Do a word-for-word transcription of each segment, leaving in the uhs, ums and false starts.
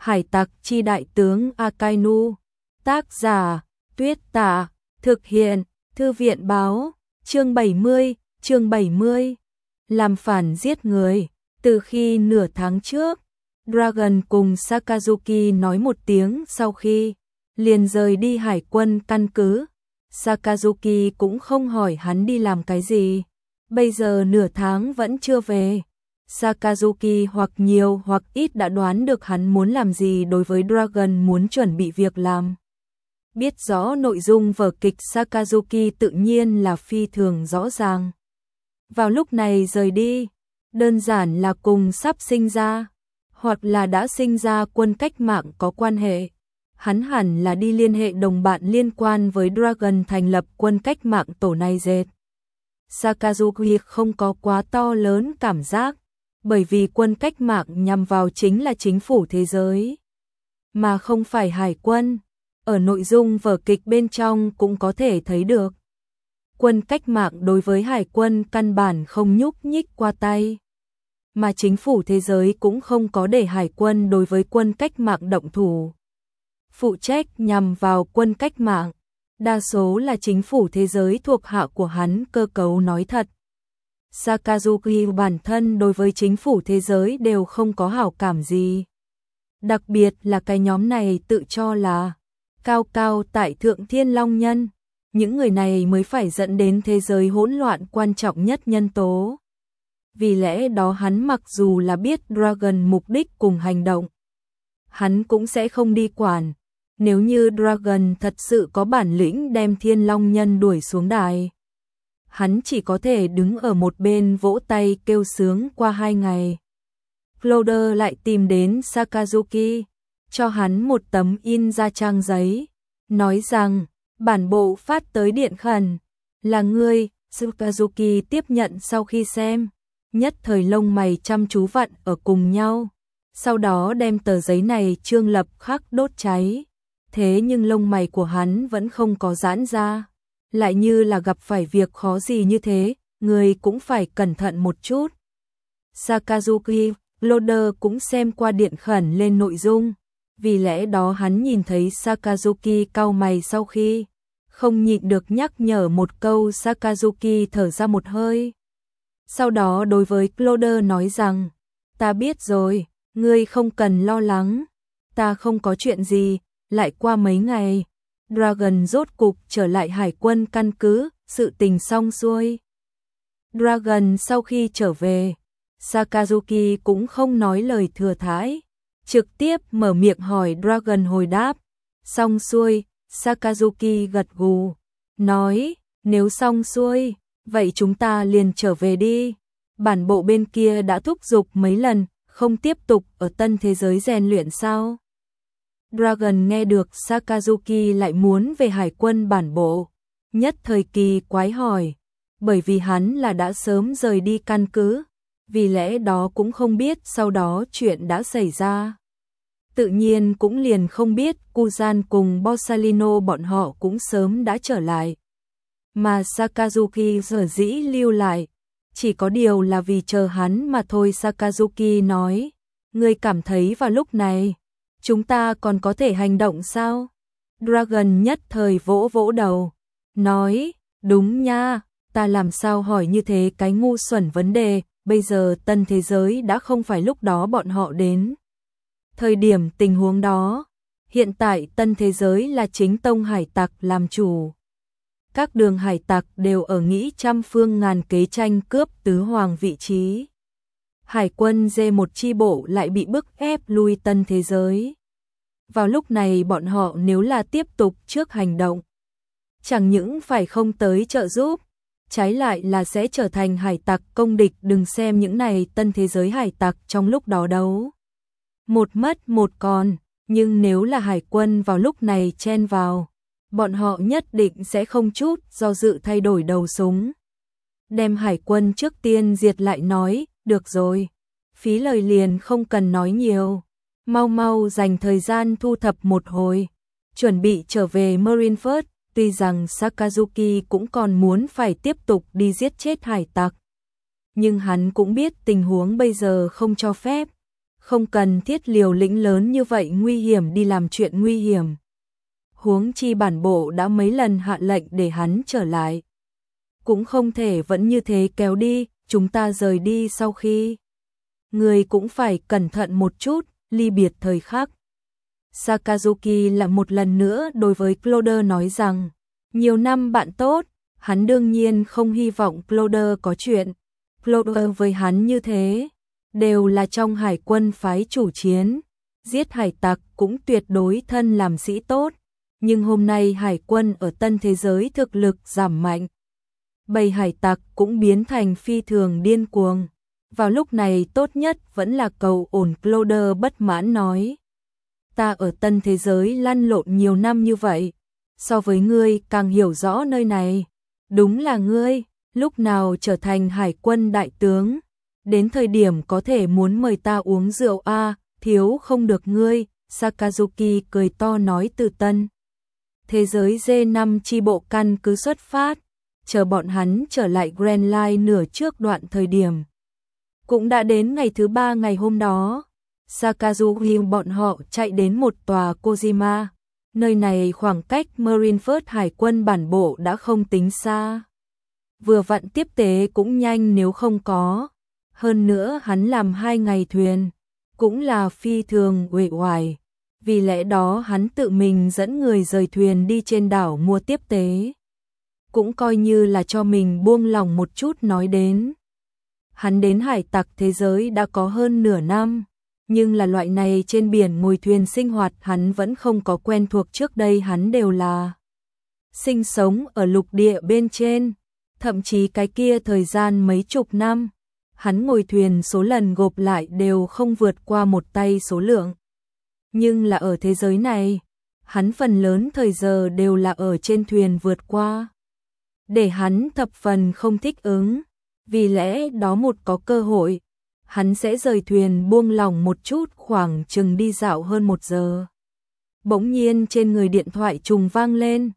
Hải tặc chi đại tướng Akainu. Tác giả, Tuyết Tả. Thực hiện, Thư viện báo. Chương bảy mươi, chương bảy mươi. Làm phản giết người. Từ khi nửa tháng trước, Dragon cùng Sakazuki nói một tiếng sau khi liền rời đi hải quân căn cứ. Sakazuki cũng không hỏi hắn đi làm cái gì. Bây giờ nửa tháng vẫn chưa về. Sakazuki hoặc nhiều hoặc ít đã đoán được hắn muốn làm gì đối với Dragon muốn chuẩn bị việc làm. Biết rõ nội dung vở kịch Sakazuki tự nhiên là phi thường rõ ràng. Vào lúc này rời đi, đơn giản là cùng sắp sinh ra, hoặc là đã sinh ra quân cách mạng có quan hệ. Hắn hẳn là đi liên hệ đồng bạn liên quan với Dragon thành lập quân cách mạng tổ này dệt. Sakazuki không có quá to lớn cảm giác, bởi vì quân cách mạng nhằm vào chính là chính phủ thế giới, mà không phải hải quân. Ở nội dung vở kịch bên trong cũng có thể thấy được. Quân cách mạng đối với hải quân căn bản không nhúc nhích qua tay, mà chính phủ thế giới cũng không có để hải quân đối với quân cách mạng động thủ. Phụ trách nhằm vào quân cách mạng, đa số là chính phủ thế giới thuộc hạ của hắn cơ cấu nói thật. Sakazuki bản thân đối với chính phủ thế giới đều không có hảo cảm gì. Đặc biệt là cái nhóm này tự cho là cao cao tại thượng thiên long nhân. Những người này mới phải dẫn đến thế giới hỗn loạn quan trọng nhất nhân tố. Vì lẽ đó hắn mặc dù là biết Dragon mục đích cùng hành động, hắn cũng sẽ không đi quản. Nếu như Dragon thật sự có bản lĩnh đem thiên long nhân đuổi xuống đài, hắn chỉ có thể đứng ở một bên vỗ tay kêu sướng qua hai ngày. Cloder lại tìm đến Sakazuki, cho hắn một tấm in ra trang giấy, nói rằng bản bộ phát tới điện khẩn, là ngươi. Sakazuki tiếp nhận sau khi xem, nhất thời lông mày chăm chú vặn ở cùng nhau, sau đó đem tờ giấy này trương lập khắc đốt cháy. Thế nhưng lông mày của hắn vẫn không có giãn ra, lại như là gặp phải việc khó gì như thế, người cũng phải cẩn thận một chút. Sakazuki, Loader cũng xem qua điện khẩn lên nội dung, vì lẽ đó hắn nhìn thấy Sakazuki cau mày sau khi không nhịn được nhắc nhở một câu. Sakazuki thở ra một hơi, sau đó đối với Cloder nói rằng, ta biết rồi, ngươi không cần lo lắng, ta không có chuyện gì. Lại qua mấy ngày, Dragon rốt cục trở lại hải quân căn cứ, sự tình xong xuôi. Dragon sau khi trở về, Sakazuki cũng không nói lời thừa thãi, trực tiếp mở miệng hỏi. Dragon hồi đáp, xong xuôi. Sakazuki gật gù, nói, nếu xong xuôi, vậy chúng ta liền trở về đi. Bản bộ bên kia đã thúc giục mấy lần, không tiếp tục ở tân thế giới rèn luyện sao? Dragon nghe được Sakazuki lại muốn về hải quân bản bộ, nhất thời kỳ quái hỏi, bởi vì hắn là đã sớm rời đi căn cứ, vì lẽ đó cũng không biết sau đó chuyện đã xảy ra. Tự nhiên cũng liền không biết Kuzan cùng Borsalino bọn họ cũng sớm đã trở lại, mà Sakazuki sở dĩ lưu lại, chỉ có điều là vì chờ hắn mà thôi. Sakazuki nói, ngươi cảm thấy vào lúc này chúng ta còn có thể hành động sao? Dragon nhất thời vỗ vỗ đầu, nói, đúng nha, ta làm sao hỏi như thế cái ngu xuẩn vấn đề, bây giờ tân thế giới đã không phải lúc đó bọn họ đến. Thời điểm tình huống đó, hiện tại tân thế giới là chính tông hải tặc làm chủ. Các đường hải tặc đều ở nghĩ trăm phương ngàn kế tranh cướp tứ hoàng vị trí. Hải quân D một chi bộ lại bị bức ép lui tân thế giới. Vào lúc này bọn họ nếu là tiếp tục trước hành động, chẳng những phải không tới trợ giúp, trái lại là sẽ trở thành hải tặc công địch. Đừng xem những này tân thế giới hải tặc trong lúc đó đấu một mất một còn, nhưng nếu là hải quân vào lúc này chen vào, bọn họ nhất định sẽ không chút do dự thay đổi đầu súng. Đem hải quân trước tiên diệt lại nói, được rồi, phí lời liền không cần nói nhiều, mau mau dành thời gian thu thập một hồi, chuẩn bị trở về Marineford. Tuy rằng Sakazuki cũng còn muốn phải tiếp tục đi giết chết hải tặc, nhưng hắn cũng biết tình huống bây giờ không cho phép, không cần thiết liều lĩnh lớn như vậy nguy hiểm đi làm chuyện nguy hiểm. Huống chi bản bộ đã mấy lần hạ lệnh để hắn trở lại. Cũng không thể vẫn như thế kéo đi, chúng ta rời đi sau khi. Người cũng phải cẩn thận một chút, ly biệt thời khắc. Sakazuki lại một lần nữa đối với Cloder nói rằng, nhiều năm bạn tốt, hắn đương nhiên không hy vọng Cloder có chuyện. Cloder với hắn như thế, đều là trong hải quân phái chủ chiến, giết hải tặc cũng tuyệt đối thân làm sĩ tốt. Nhưng hôm nay hải quân ở tân thế giới thực lực giảm mạnh. Bầy hải tặc cũng biến thành phi thường điên cuồng. Vào lúc này tốt nhất vẫn là cầu ổn. Cloder bất mãn nói. Ta ở tân thế giới lăn lộn nhiều năm như vậy. So với ngươi càng hiểu rõ nơi này. Đúng là ngươi, lúc nào trở thành hải quân đại tướng. Đến thời điểm có thể muốn mời ta uống rượu a à, thiếu không được ngươi. Sakazuki cười to nói từ tân. Thế giới D năm chi bộ căn cứ xuất phát, chờ bọn hắn trở lại Grand Line nửa trước đoạn thời điểm. Cũng đã đến ngày thứ ba ngày hôm đó, Sakazuki bọn họ chạy đến một tòa Kojima, nơi này khoảng cách Marineford hải quân bản bộ đã không tính xa. Vừa vặn tiếp tế cũng nhanh nếu không có, hơn nữa hắn làm hai ngày thuyền, cũng là phi thường uể oải. Vì lẽ đó hắn tự mình dẫn người rời thuyền đi trên đảo mua tiếp tế. Cũng coi như là cho mình buông lòng một chút nói đến. Hắn đến hải tặc thế giới đã có hơn nửa năm, nhưng là loại này trên biển ngồi thuyền sinh hoạt hắn vẫn không có quen thuộc. Trước đây hắn đều là sinh sống ở lục địa bên trên, thậm chí cái kia thời gian mấy chục năm, hắn ngồi thuyền số lần gộp lại đều không vượt qua một tay số lượng. Nhưng là ở thế giới này, hắn phần lớn thời giờ đều là ở trên thuyền vượt qua. Để hắn thập phần không thích ứng, vì lẽ đó một có cơ hội, hắn sẽ rời thuyền buông lỏng một chút khoảng chừng đi dạo hơn một giờ. Bỗng nhiên trên người điện thoại trùng vang lên,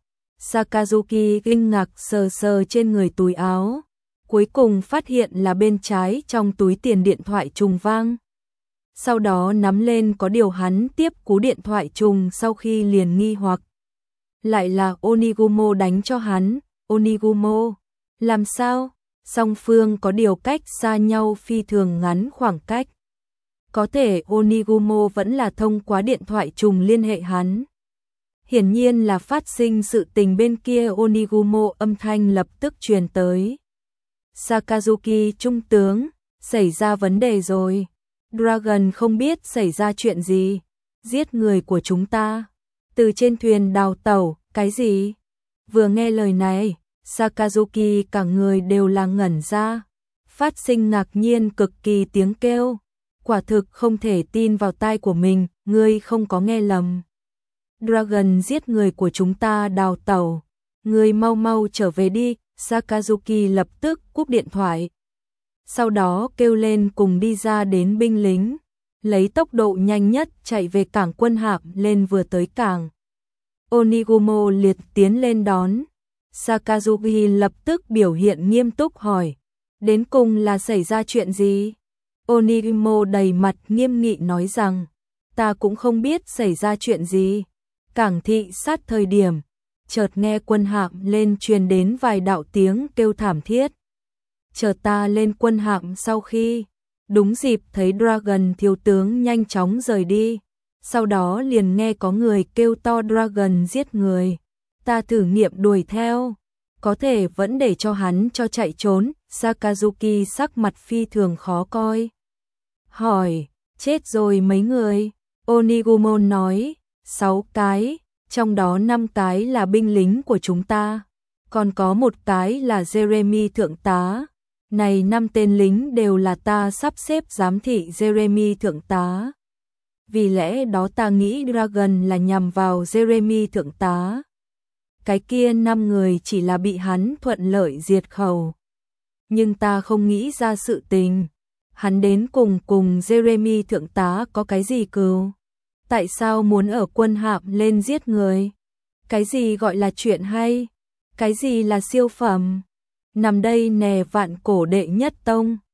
Sakazuki kinh ngạc sờ sờ trên người túi áo, cuối cùng phát hiện là bên trái trong túi tiền điện thoại trùng vang. Sau đó nắm lên có điều hắn tiếp cú điện thoại trùng sau khi liền nghi hoặc. Lại là Onigumo đánh cho hắn. Onigumo, làm sao? Song phương có điều cách xa nhau phi thường ngắn khoảng cách. Có thể Onigumo vẫn là thông qua điện thoại trùng liên hệ hắn. Hiển nhiên là phát sinh sự tình bên kia. Onigumo âm thanh lập tức truyền tới. Sakazuki trung tướng, xảy ra vấn đề rồi. Dragon không biết xảy ra chuyện gì, giết người của chúng ta, từ trên thuyền đào tẩu, cái gì? Vừa nghe lời này, Sakazuki cả người đều là ngẩn ra, phát sinh ngạc nhiên cực kỳ tiếng kêu, quả thực không thể tin vào tai của mình, ngươi không có nghe lầm. Dragon giết người của chúng ta đào tẩu, ngươi mau mau trở về đi. Sakazuki lập tức cúp điện thoại. Sau đó kêu lên cùng đi ra đến binh lính, lấy tốc độ nhanh nhất chạy về cảng quân hạm. Lên vừa tới cảng, Onigumo liệt tiến lên đón. Sakazuki lập tức biểu hiện nghiêm túc hỏi, đến cùng là xảy ra chuyện gì? Onigumo đầy mặt nghiêm nghị nói rằng, ta cũng không biết xảy ra chuyện gì. Cảng thị sát thời điểm, chợt nghe quân hạm lên truyền đến vài đạo tiếng kêu thảm thiết. Chờ ta lên quân hạm sau khi, đúng dịp thấy Dragon thiếu tướng nhanh chóng rời đi. Sau đó liền nghe có người kêu to Dragon giết người. Ta thử nghiệm đuổi theo, có thể vẫn để cho hắn cho chạy trốn. Sakazuki sắc mặt phi thường khó coi. Hỏi, chết rồi mấy người? Onigumo nói, sáu cái, trong đó năm cái là binh lính của chúng ta, còn có một cái là Jeremy thượng tá. Này năm tên lính đều là ta sắp xếp giám thị Jeremy thượng tá. Vì lẽ đó ta nghĩ Dragon là nhằm vào Jeremy thượng tá. Cái kia năm người chỉ là bị hắn thuận lợi diệt khẩu. Nhưng ta không nghĩ ra sự tình. Hắn đến cùng cùng Jeremy thượng tá có cái gì cừu? Tại sao muốn ở quân hạm lên giết người? Cái gì gọi là chuyện hay? Cái gì là siêu phẩm? Nằm đây nè vạn cổ đệ nhất tông.